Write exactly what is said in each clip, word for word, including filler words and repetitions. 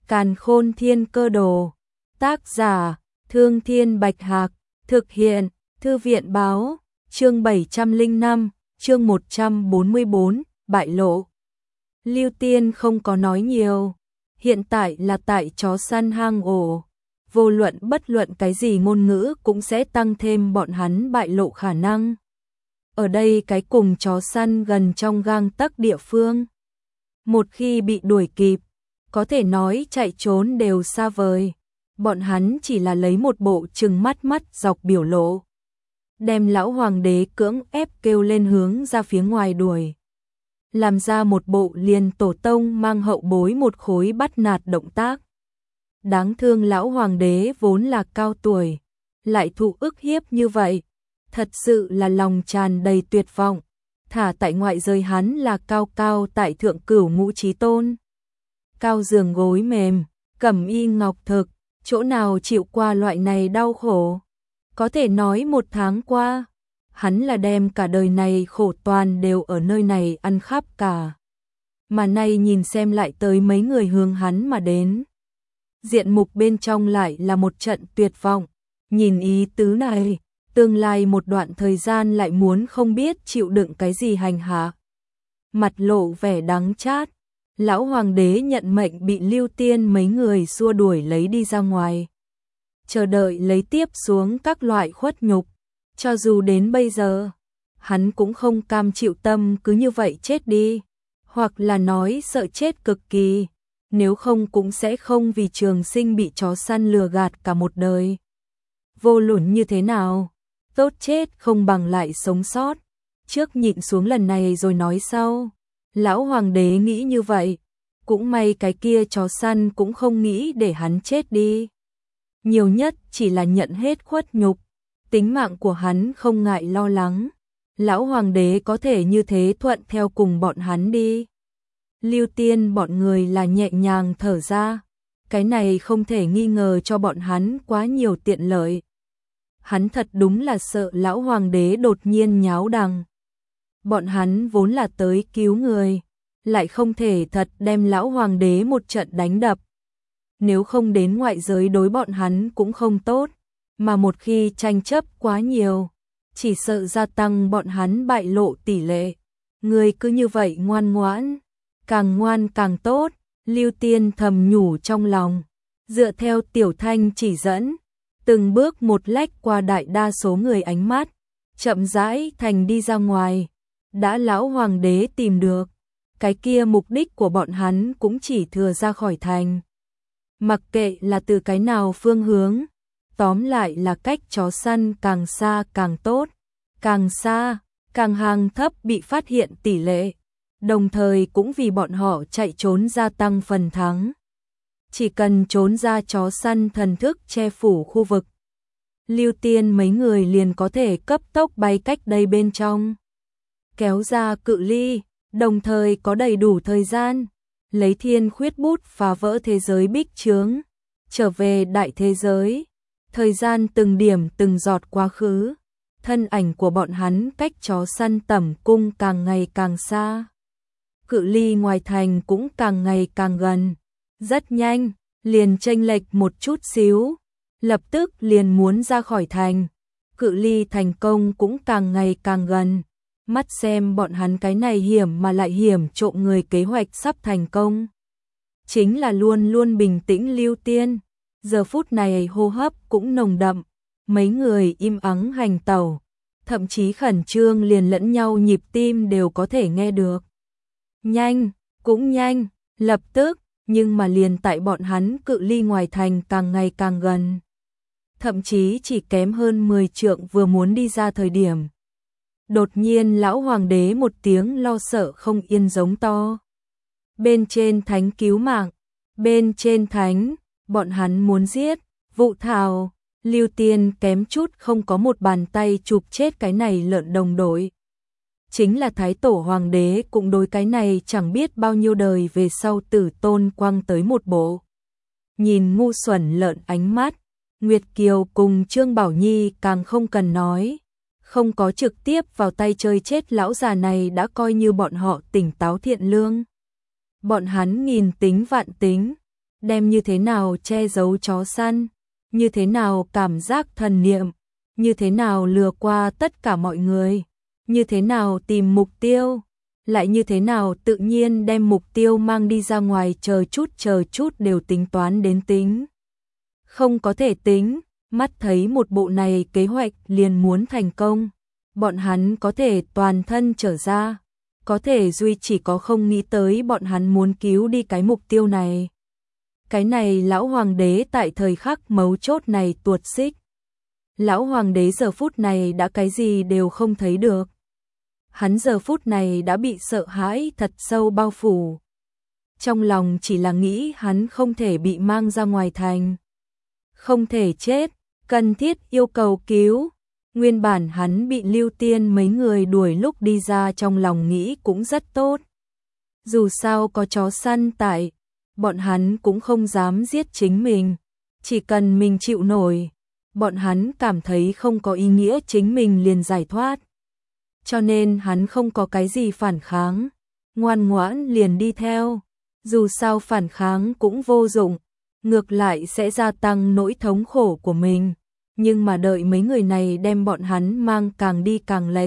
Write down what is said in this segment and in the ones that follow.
Càn Khôn Thiên Cơ Đồ. Tác giả: Thương Thiên Bạch Hạc. Thực hiện: Thư viện Báo. Chương bảy trăm lẻ năm, chương một trăm bốn mươi bốn, bại lộ. Lưu Tiên không có nói nhiều. Hiện tại là tại chó săn hang ổ. Vô luận bất luận cái gì ngôn ngữ cũng sẽ tăng thêm bọn hắn bại lộ khả năng. Ở đây cái cùng chó săn gần trong gang tấc địa phương. Một khi bị đuổi kịp, có thể nói chạy trốn đều xa vời. Bọn hắn chỉ là lấy một bộ trừng mắt mắt dọc biểu lộ. Đem lão hoàng đế cưỡng ép kêu lên hướng ra phía ngoài đuổi. Làm ra một bộ liền tổ tông mang hậu bối một khối bắt nạt động tác. Đáng thương lão hoàng đế vốn là cao tuổi, lại thụ ức hiếp như vậy. Thật sự là lòng tràn đầy tuyệt vọng. Thả tại ngoại giới hắn là cao cao tại thượng cửu ngũ chí tôn. Cao giường gối mềm, cẩm y ngọc thực, chỗ nào chịu qua loại này đau khổ. Có thể nói một tháng qua, hắn là đem cả đời này khổ toàn đều ở nơi này ăn khắp cả. Mà nay nhìn xem lại tới mấy người hướng hắn mà đến. Diện mục bên trong lại là một trận tuyệt vọng. Nhìn ý tứ này, tương lai một đoạn thời gian lại muốn không biết chịu đựng cái gì hành hạ. Mặt lộ vẻ đắng chát, lão hoàng đế nhận mệnh bị Lưu Tiên mấy người xua đuổi lấy đi ra ngoài. Chờ đợi lấy tiếp xuống các loại khuất nhục. Cho dù đến bây giờ, hắn cũng không cam chịu tâm cứ như vậy chết đi. Hoặc là nói sợ chết cực kỳ, nếu không cũng sẽ không vì trường sinh bị chó săn lừa gạt cả một đời. Vô luận như thế nào, tốt chết không bằng lại sống sót. Trước nhịn xuống lần này rồi nói sau. Lão hoàng đế nghĩ như vậy, cũng may cái kia chó săn cũng không nghĩ để hắn chết đi. Nhiều nhất chỉ là nhận hết khuất nhục, tính mạng của hắn không ngại lo lắng. Lão hoàng đế có thể như thế thuận theo cùng bọn hắn đi. Lưu Tiên bọn người là nhẹ nhàng thở ra, cái này không thể nghi ngờ cho bọn hắn quá nhiều tiện lợi. Hắn thật đúng là sợ lão hoàng đế đột nhiên nháo đằng. Bọn hắn vốn là tới cứu người, lại không thể thật đem lão hoàng đế một trận đánh đập. Nếu không đến ngoại giới đối bọn hắn cũng không tốt, mà một khi tranh chấp quá nhiều, chỉ sợ gia tăng bọn hắn bại lộ tỷ lệ. Người cứ như vậy ngoan ngoãn, càng ngoan càng tốt. Lưu Tiên thầm nhủ trong lòng, dựa theo Tiểu Thanh chỉ dẫn, từng bước một lách qua đại đa số người ánh mắt, chậm rãi thành đi ra ngoài. Đã lão hoàng đế tìm được, cái kia mục đích của bọn hắn cũng chỉ thừa ra khỏi thành. Mặc kệ là từ cái nào phương hướng, tóm lại là cách chó săn càng xa càng tốt, càng xa, càng hàng thấp bị phát hiện tỷ lệ, đồng thời cũng vì bọn họ chạy trốn gia tăng phần thắng. Chỉ cần trốn ra chó săn thần thức che phủ khu vực, Lưu Tiên mấy người liền có thể cấp tốc bay cách đây bên trong. Kéo ra cự ly, đồng thời có đầy đủ thời gian, lấy thiên khuyết bút phá vỡ thế giới bích chướng, trở về đại thế giới. Thời gian từng điểm từng giọt quá khứ, thân ảnh của bọn hắn cách chó săn tẩm cung càng ngày càng xa. Cự ly ngoài thành cũng càng ngày càng gần, rất nhanh, liền chênh lệch một chút xíu, lập tức liền muốn ra khỏi thành. Cự ly thành công cũng càng ngày càng gần. Mắt xem bọn hắn cái này hiểm mà lại hiểm trộm người kế hoạch sắp thành công. Chính là luôn luôn bình tĩnh Lưu Tiên, giờ phút này hô hấp cũng nồng đậm, mấy người im ắng hành tẩu, thậm chí khẩn trương liền lẫn nhau nhịp tim đều có thể nghe được. Nhanh, cũng nhanh, lập tức, nhưng mà liền tại bọn hắn cự ly ngoài thành càng ngày càng gần. Thậm chí chỉ kém hơn mười trượng vừa muốn đi ra thời điểm. Đột nhiên lão hoàng đế một tiếng lo sợ không yên giống to. Bên trên thánh cứu mạng, bên trên thánh, bọn hắn muốn giết, vụ thảo. Lưu Tiên kém chút không có một bàn tay chụp chết cái này lợn đồng đội. Chính là thái tổ hoàng đế cũng đối cái này chẳng biết bao nhiêu đời về sau tử tôn quăng tới một bộ. Nhìn ngu xuẩn lợn ánh mắt, Nguyệt Kiều cùng Trương Bảo Nhi càng không cần nói. Không có trực tiếp vào tay chơi chết lão già này đã coi như bọn họ tỉnh táo thiện lương. Bọn hắn nghìn tính vạn tính, đem như thế nào che giấu chó săn, như thế nào cảm giác thần niệm, như thế nào lừa qua tất cả mọi người, như thế nào tìm mục tiêu, lại như thế nào tự nhiên đem mục tiêu mang đi ra ngoài, chờ chút chờ chút đều tính toán đến tính. Không có thể tính, mắt thấy một bộ này kế hoạch liền muốn thành công, bọn hắn có thể toàn thân trở ra, có thể duy chỉ có không nghĩ tới bọn hắn muốn cứu đi cái mục tiêu này. Cái này lão hoàng đế tại thời khắc mấu chốt này tuột xích. Lão hoàng đế giờ phút này đã cái gì đều không thấy được. Hắn giờ phút này đã bị sợ hãi thật sâu bao phủ. Trong lòng chỉ là nghĩ hắn không thể bị mang ra ngoài thành. Không thể chết, cần thiết yêu cầu cứu. Nguyên bản hắn bị Lưu Tiên mấy người đuổi lúc đi ra, trong lòng nghĩ cũng rất tốt. Dù sao có chó săn tại, bọn hắn cũng không dám giết chính mình. Chỉ cần mình chịu nổi, bọn hắn cảm thấy không có ý nghĩa chính mình liền giải thoát. Cho nên hắn không có cái gì phản kháng, ngoan ngoãn liền đi theo. Dù sao phản kháng cũng vô dụng, ngược lại sẽ gia tăng nỗi thống khổ của mình. Nhưng mà đợi mấy người này đem bọn hắn mang càng đi càng lệch.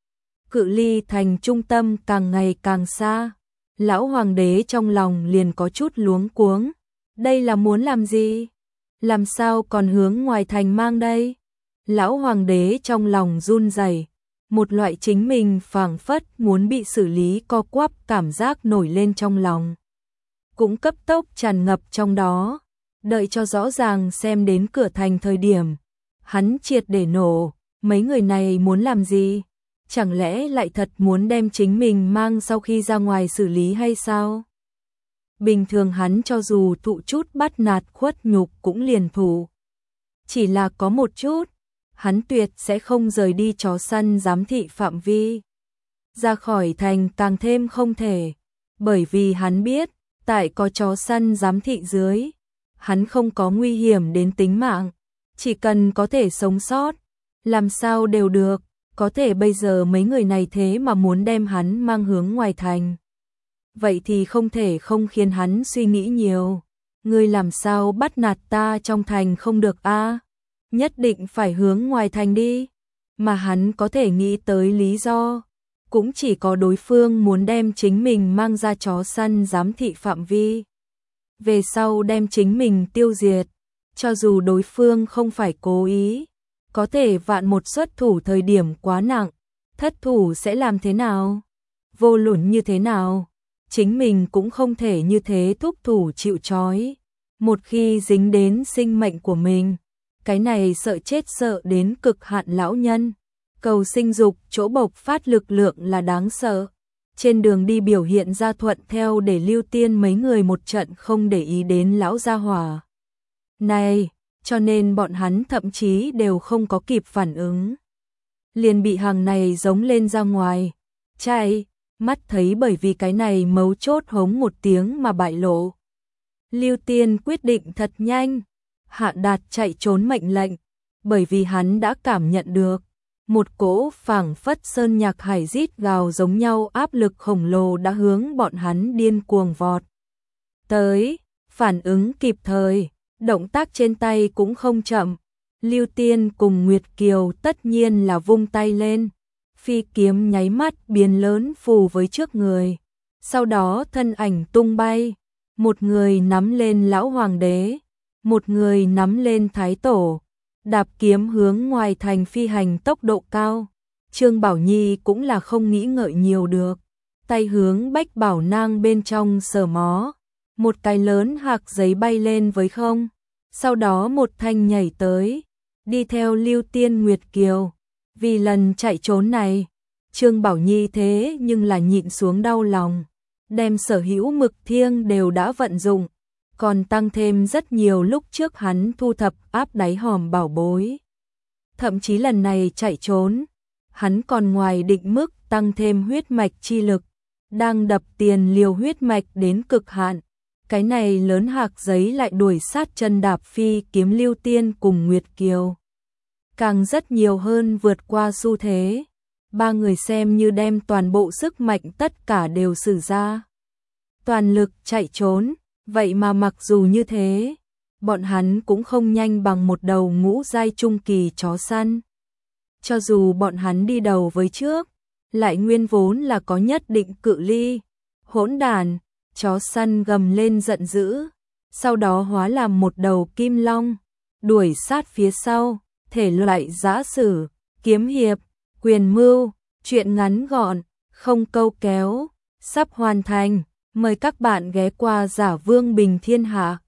Cự ly thành trung tâm càng ngày càng xa. Lão hoàng đế trong lòng liền có chút luống cuống. Đây là muốn làm gì? Làm sao còn hướng ngoài thành mang đây? Lão hoàng đế trong lòng run rẩy, một loại chính mình phảng phất muốn bị xử lý co quắp cảm giác nổi lên trong lòng. Cũng cấp tốc tràn ngập trong đó. Đợi cho rõ ràng xem đến cửa thành thời điểm, hắn triệt để nổ. Mấy người này muốn làm gì? Chẳng lẽ lại thật muốn đem chính mình mang sau khi ra ngoài xử lý hay sao? Bình thường hắn cho dù thụ chút bắt nạt khuất nhục cũng liền thủ. Chỉ là có một chút, hắn tuyệt sẽ không rời đi chó săn giám thị phạm vi. Ra khỏi thành càng thêm không thể, bởi vì hắn biết, tại có chó săn giám thị dưới, hắn không có nguy hiểm đến tính mạng, chỉ cần có thể sống sót, làm sao đều được. Có thể bây giờ mấy người này thế mà muốn đem hắn mang hướng ngoài thành. Vậy thì không thể không khiến hắn suy nghĩ nhiều. Ngươi làm sao bắt nạt ta trong thành không được a? Nhất định phải hướng ngoài thành đi. Mà hắn có thể nghĩ tới lý do, cũng chỉ có đối phương muốn đem chính mình mang ra chó săn giám thị phạm vi. Về sau đem chính mình tiêu diệt, cho dù đối phương không phải cố ý. Có thể vạn một xuất thủ thời điểm quá nặng, thất thủ sẽ làm thế nào? Vô luận như thế nào? Chính mình cũng không thể như thế thúc thủ chịu trói. Một khi dính đến sinh mệnh của mình, cái này sợ chết sợ đến cực hạn lão nhân. Cầu sinh dục chỗ bộc phát lực lượng là đáng sợ. Trên đường đi biểu hiện ra thuận theo để Lưu Tiên mấy người một trận không để ý đến lão gia hỏa này. Cho nên bọn hắn thậm chí đều không có kịp phản ứng. Liền bị hàng này giống lên ra ngoài. Chạy, mắt thấy bởi vì cái này mấu chốt hống một tiếng mà bại lộ. Lưu Tiên quyết định thật nhanh, hạ đạt chạy trốn mệnh lệnh, bởi vì hắn đã cảm nhận được. Một cỗ phảng phất sơn nhạc hải rít gào giống nhau áp lực khổng lồ đã hướng bọn hắn điên cuồng vọt. Tới, phản ứng kịp thời. Động tác trên tay cũng không chậm, Lưu Tiên cùng Nguyệt Kiều tất nhiên là vung tay lên, phi kiếm nháy mắt biến lớn phù với trước người, sau đó thân ảnh tung bay, một người nắm lên lão hoàng đế, một người nắm lên thái tổ, đạp kiếm hướng ngoài thành phi hành tốc độ cao. Trương Bảo Nhi cũng là không nghĩ ngợi nhiều được, tay hướng Bách Bảo Nang bên trong sờ mó. Một cái lớn hạc giấy bay lên với không, sau đó một thanh nhảy tới, đi theo Lưu Tiên Nguyệt Kiều. Vì lần chạy trốn này, Trương Bảo Nhi thế nhưng là nhịn xuống đau lòng, đem sở hữu mực thiêng đều đã vận dụng, còn tăng thêm rất nhiều lúc trước hắn thu thập áp đáy hòm bảo bối. Thậm chí lần này chạy trốn, hắn còn ngoài định mức tăng thêm huyết mạch chi lực, đang đập tiền liều huyết mạch đến cực hạn. Cái này lớn hạc giấy lại đuổi sát chân đạp phi kiếm Lưu Tiên cùng Nguyệt Kiều. Càng rất nhiều hơn vượt qua xu thế. Ba người xem như đem toàn bộ sức mạnh tất cả đều sử ra. Toàn lực chạy trốn, Vậy mà mặc dù như thế, bọn hắn cũng không nhanh bằng một đầu ngũ giai trung kỳ chó săn. Cho dù bọn hắn đi đầu với trước, lại nguyên vốn là có nhất định cự ly. Hỗn đàn, chó săn gầm lên giận dữ, sau đó hóa làm một đầu kim long, đuổi sát phía sau, thể loại giã sử, kiếm hiệp, quyền mưu, chuyện ngắn gọn, không câu kéo, sắp hoàn thành. Mời các bạn ghé qua Giả Vương Bình Thiên Hạ.